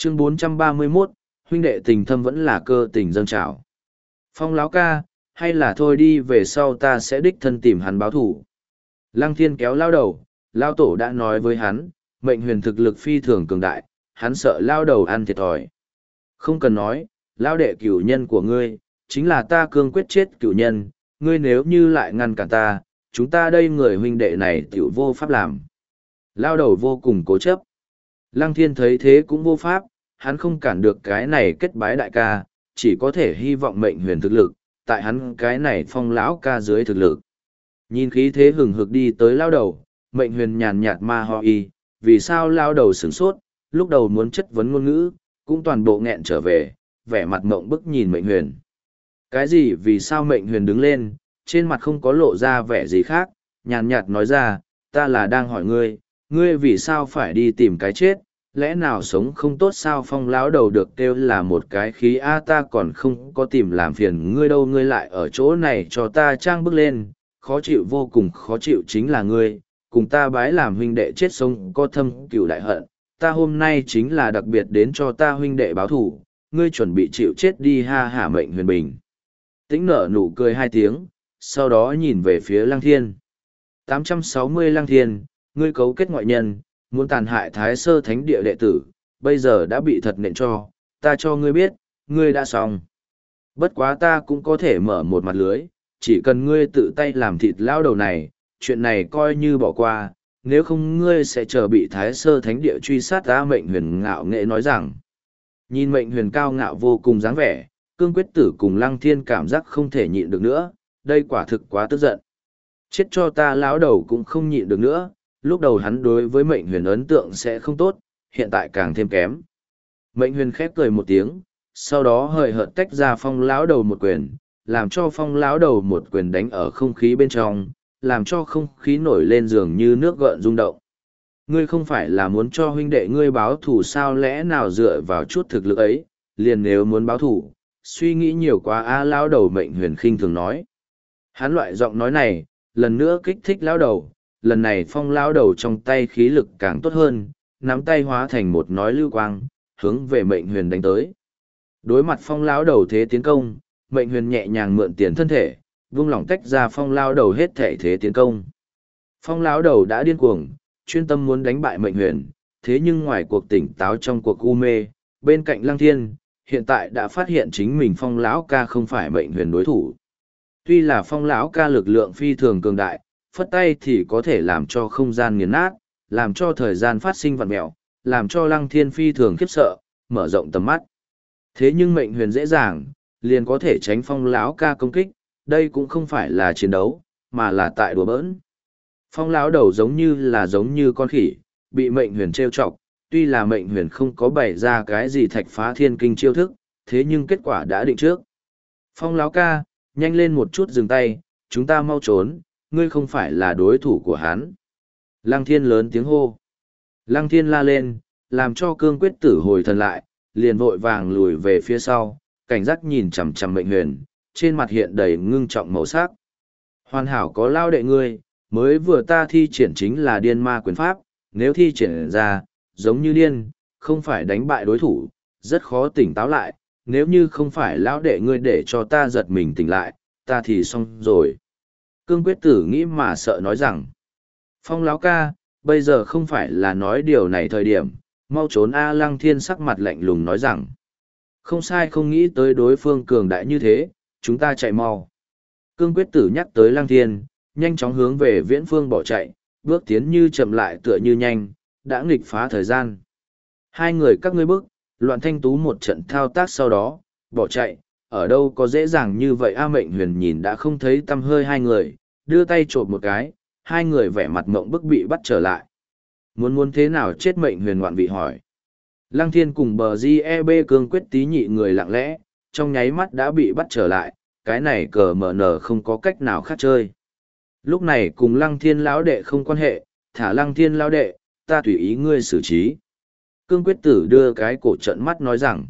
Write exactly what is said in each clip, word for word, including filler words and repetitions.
Chương bốn trăm ba mươi mốt, huynh đệ tình thâm vẫn là cơ tình dâng trào. Phong lão ca, hay là thôi đi về sau ta sẽ đích thân tìm hắn báo thủ. Lăng thiên kéo lao đầu, lao tổ đã nói với hắn, mệnh huyền thực lực phi thường cường đại, hắn sợ lao đầu ăn thiệt thòi. Không cần nói, lao đệ cửu nhân của ngươi, chính là ta cương quyết chết cửu nhân, ngươi nếu như lại ngăn cản ta, chúng ta đây người huynh đệ này tiểu vô pháp làm. Lao đầu vô cùng cố chấp. Lăng thiên thấy thế cũng vô pháp, hắn không cản được cái này kết bái đại ca, chỉ có thể hy vọng mệnh huyền thực lực, tại hắn cái này phong lão ca dưới thực lực. Nhìn khí thế hừng hực đi tới lao đầu, mệnh huyền nhàn nhạt ma ho y, vì sao lao đầu sửng sốt, lúc đầu muốn chất vấn ngôn ngữ, cũng toàn bộ nghẹn trở về, vẻ mặt mộng bức nhìn mệnh huyền. Cái gì vì sao mệnh huyền đứng lên, trên mặt không có lộ ra vẻ gì khác, nhàn nhạt nói ra, ta là đang hỏi ngươi, ngươi vì sao phải đi tìm cái chết, lẽ nào sống không tốt sao? Phong lão đầu được kêu là một cái khí a, ta còn không có tìm làm phiền ngươi đâu, ngươi lại ở chỗ này cho ta trang bước lên, khó chịu vô cùng khó chịu chính là ngươi, cùng ta bái làm huynh đệ chết sống có thâm cửu đại hận, ta hôm nay chính là đặc biệt đến cho ta huynh đệ báo thủ, ngươi chuẩn bị chịu chết đi ha hả. Mệnh huyền bình tĩnh nở nụ cười hai tiếng, sau đó nhìn về phía Lăng Thiên. tám trăm sáu mươi Lăng Thiên, ngươi cấu kết ngoại nhân, muốn tàn hại Thái Sơ Thánh Địa đệ tử, bây giờ đã bị thật nện cho, ta cho ngươi biết, ngươi đã xong. Bất quá ta cũng có thể mở một mặt lưới, chỉ cần ngươi tự tay làm thịt lao đầu này, chuyện này coi như bỏ qua, nếu không ngươi sẽ chờ bị Thái Sơ Thánh Địa truy sát. Ta mệnh huyền ngạo nghệ nói rằng, nhìn mệnh huyền cao ngạo vô cùng dáng vẻ, cương quyết tử cùng Lăng Thiên cảm giác không thể nhịn được nữa, đây quả thực quá tức giận. Chết cho ta lão đầu cũng không nhịn được nữa, lúc đầu hắn đối với mệnh huyền ấn tượng sẽ không tốt, hiện tại càng thêm kém. Mệnh huyền khép cười một tiếng, sau đó hời hợt tách ra phong lão đầu một quyền, làm cho phong lão đầu một quyền đánh ở không khí bên trong, làm cho không khí nổi lên dường như nước gợn rung động. Ngươi không phải là muốn cho huynh đệ ngươi báo thù sao? Lẽ nào dựa vào chút thực lực ấy, liền nếu muốn báo thù, suy nghĩ nhiều quá a. Lão đầu mệnh huyền khinh thường nói. Hắn loại giọng nói này, lần nữa kích thích lão đầu, lần này phong lão đầu trong tay khí lực càng tốt hơn, nắm tay hóa thành một nói lưu quang, hướng về mệnh huyền đánh tới. Đối mặt phong lão đầu thế tiến công, mệnh huyền nhẹ nhàng mượn tiền thân thể, vung lỏng tách ra phong lão đầu hết thể thế tiến công. Phong lão đầu đã điên cuồng, chuyên tâm muốn đánh bại mệnh huyền, thế nhưng ngoài cuộc tỉnh táo trong cuộc u mê, bên cạnh Lăng Thiên, hiện tại đã phát hiện chính mình phong lão ca không phải mệnh huyền đối thủ. Tuy là phong lão ca lực lượng phi thường cường đại, phất tay thì có thể làm cho không gian nghiền nát, làm cho thời gian phát sinh vặn mẹo, làm cho Lăng Thiên phi thường khiếp sợ, mở rộng tầm mắt. Thế nhưng mệnh huyền dễ dàng, liền có thể tránh phong lão ca công kích, đây cũng không phải là chiến đấu, mà là tại đùa bỡn. Phong lão đầu giống như là giống như con khỉ, bị mệnh huyền trêu chọc, tuy là mệnh huyền không có bày ra cái gì thạch phá thiên kinh chiêu thức, thế nhưng kết quả đã định trước. Phong lão ca, nhanh lên một chút dừng tay, chúng ta mau trốn, ngươi không phải là đối thủ của hắn. Lăng Thiên lớn tiếng hô. Lăng Thiên la lên, làm cho cương quyết tử hồi thần lại, liền vội vàng lùi về phía sau, cảnh giác nhìn chằm chằm mệnh huyền, trên mặt hiện đầy ngưng trọng màu sắc. Hoàn hảo có lao đệ ngươi, mới vừa ta thi triển chính là điên ma quyền pháp, nếu thi triển ra, giống như điên, không phải đánh bại đối thủ, rất khó tỉnh táo lại, nếu như không phải lão đệ ngươi để cho ta giật mình tỉnh lại, ta thì xong rồi. Cương quyết tử nghĩ mà sợ nói rằng, phong lão ca, bây giờ không phải là nói điều này thời điểm, mau trốn A. Lăng Thiên sắc mặt lạnh lùng nói rằng, không sai, không nghĩ tới đối phương cường đại như thế, chúng ta chạy mau. Cương quyết tử nhắc tới Lăng Thiên, nhanh chóng hướng về viễn phương bỏ chạy, bước tiến như chậm lại tựa như nhanh, đã nghịch phá thời gian. Hai người các ngươi bước, loạn thanh tú một trận thao tác sau đó, bỏ chạy, ở đâu có dễ dàng như vậy. A. Mệnh huyền nhìn đã không thấy tăm hơi hai người, đưa tay trộm một cái, hai người vẻ mặt mộng bức bị bắt trở lại. Muốn muốn thế nào chết? Mệnh huyền ngoạn vị hỏi. Lăng Thiên cùng bờ gi e bê cương quyết tí nhị người lặng lẽ, trong nháy mắt đã bị bắt trở lại, cái này cờ mờ nở không có cách nào khác chơi. Lúc này cùng Lăng Thiên lão đệ không quan hệ, thả Lăng Thiên lão đệ, ta tùy ý ngươi xử trí. Cương quyết tử đưa cái cổ trận mắt nói rằng,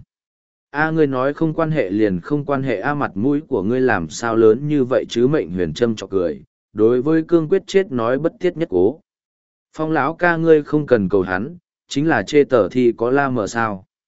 a ngươi nói không quan hệ liền không quan hệ. A mặt mũi của ngươi làm sao lớn như vậy chứ? Mệnh huyền châm chọc cười, đối với cương quyết chết nói bất thiết nhất cố. Phong lão ca, ngươi không cần cầu hắn, chính là chê tờ thì có la mờ sao.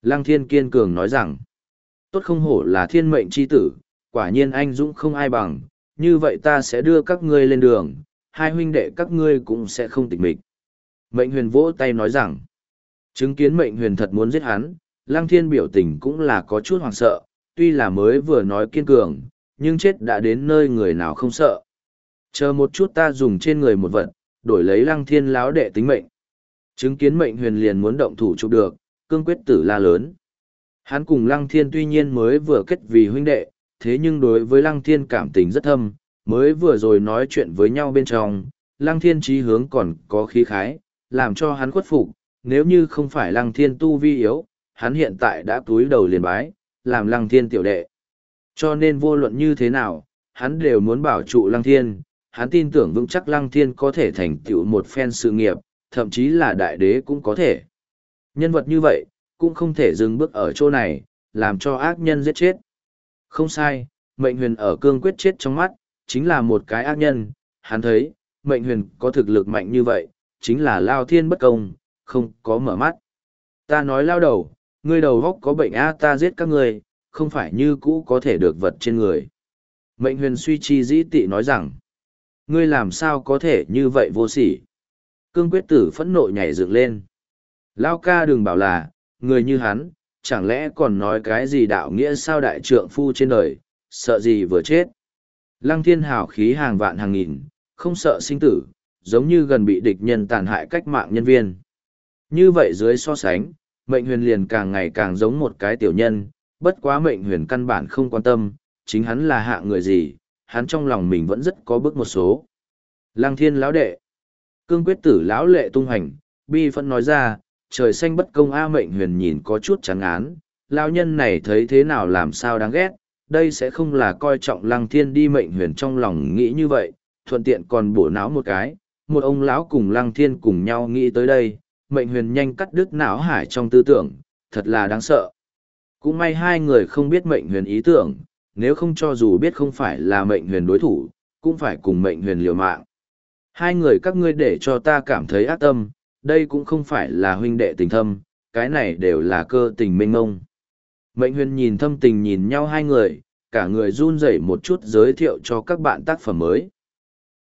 Lăng thiên kiên cường nói rằng, tốt không hổ là thiên mệnh chi tử, quả nhiên anh dũng không ai bằng, như vậy ta sẽ đưa các ngươi lên đường, hai huynh đệ các ngươi cũng sẽ không tịch mịch. Mệnh huyền vỗ tay nói rằng, chứng kiến mệnh huyền thật muốn giết hắn, lăng thiên biểu tình cũng là có chút hoảng sợ, tuy là mới vừa nói kiên cường, nhưng chết đã đến nơi người nào không sợ. Chờ một chút ta dùng trên người một vật, đổi lấy lăng thiên láo đệ tính mệnh. Chứng kiến mệnh huyền liền muốn động thủ chụp được, cương quyết tử la lớn. Hắn cùng lăng thiên tuy nhiên mới vừa kết vì huynh đệ, thế nhưng đối với lăng thiên cảm tình rất thâm, mới vừa rồi nói chuyện với nhau bên trong, lăng thiên chí hướng còn có khí khái, làm cho hắn khuất phục, nếu như không phải lăng thiên tu vi yếu, hắn hiện tại đã túi đầu liền bái, làm lăng thiên tiểu đệ. Cho nên vô luận như thế nào, hắn đều muốn bảo trụ lăng thiên, hắn tin tưởng vững chắc lăng thiên có thể thành tựu một phen sự nghiệp, thậm chí là đại đế cũng có thể. Nhân vật như vậy, cũng không thể dừng bước ở chỗ này, làm cho ác nhân giết chết. Không sai, mệnh huyền ở cương quyết chết trong mắt, chính là một cái ác nhân, hắn thấy, mệnh huyền có thực lực mạnh như vậy, chính là lao thiên bất công, không có mở mắt. Ta nói lao đầu, ngươi đầu góc có bệnh a, ta giết các ngươi, không phải như cũ có thể được vật trên người. Mệnh huyền suy chi dĩ tị nói rằng, ngươi làm sao có thể như vậy vô sỉ. Cương quyết tử phẫn nộ nhảy dựng lên. Lao ca đừng bảo là, người như hắn, chẳng lẽ còn nói cái gì đạo nghĩa sao đại trượng phu trên đời, sợ gì vừa chết. Lăng thiên hào khí hàng vạn hàng nghìn, không sợ sinh tử, giống như gần bị địch nhân tàn hại cách mạng nhân viên. Như vậy dưới so sánh, mệnh huyền liền càng ngày càng giống một cái tiểu nhân, bất quá mệnh huyền căn bản không quan tâm, chính hắn là hạ người gì, hắn trong lòng mình vẫn rất có bước một số. Lăng thiên lão đệ, cương quyết tử lão lệ tung hành, bi phẫn nói ra, trời xanh bất công a. Mệnh huyền nhìn có chút trắng án, lão nhân này thấy thế nào làm sao đáng ghét, đây sẽ không là coi trọng lăng thiên đi. Mệnh huyền trong lòng nghĩ như vậy, thuận tiện còn bổ não một cái, một ông lão cùng lăng thiên cùng nhau nghĩ tới đây, mệnh huyền nhanh cắt đứt não hải trong tư tưởng, thật là đáng sợ. Cũng may hai người không biết mệnh huyền ý tưởng, nếu không cho dù biết không phải là mệnh huyền đối thủ, cũng phải cùng mệnh huyền liều mạng. Hai người các ngươi để cho ta cảm thấy ác tâm, đây cũng không phải là huynh đệ tình thâm, cái này đều là cơ tình mênh mông. Mệnh huyền nhìn thâm tình nhìn nhau hai người, cả người run rẩy một chút giới thiệu cho các bạn tác phẩm mới.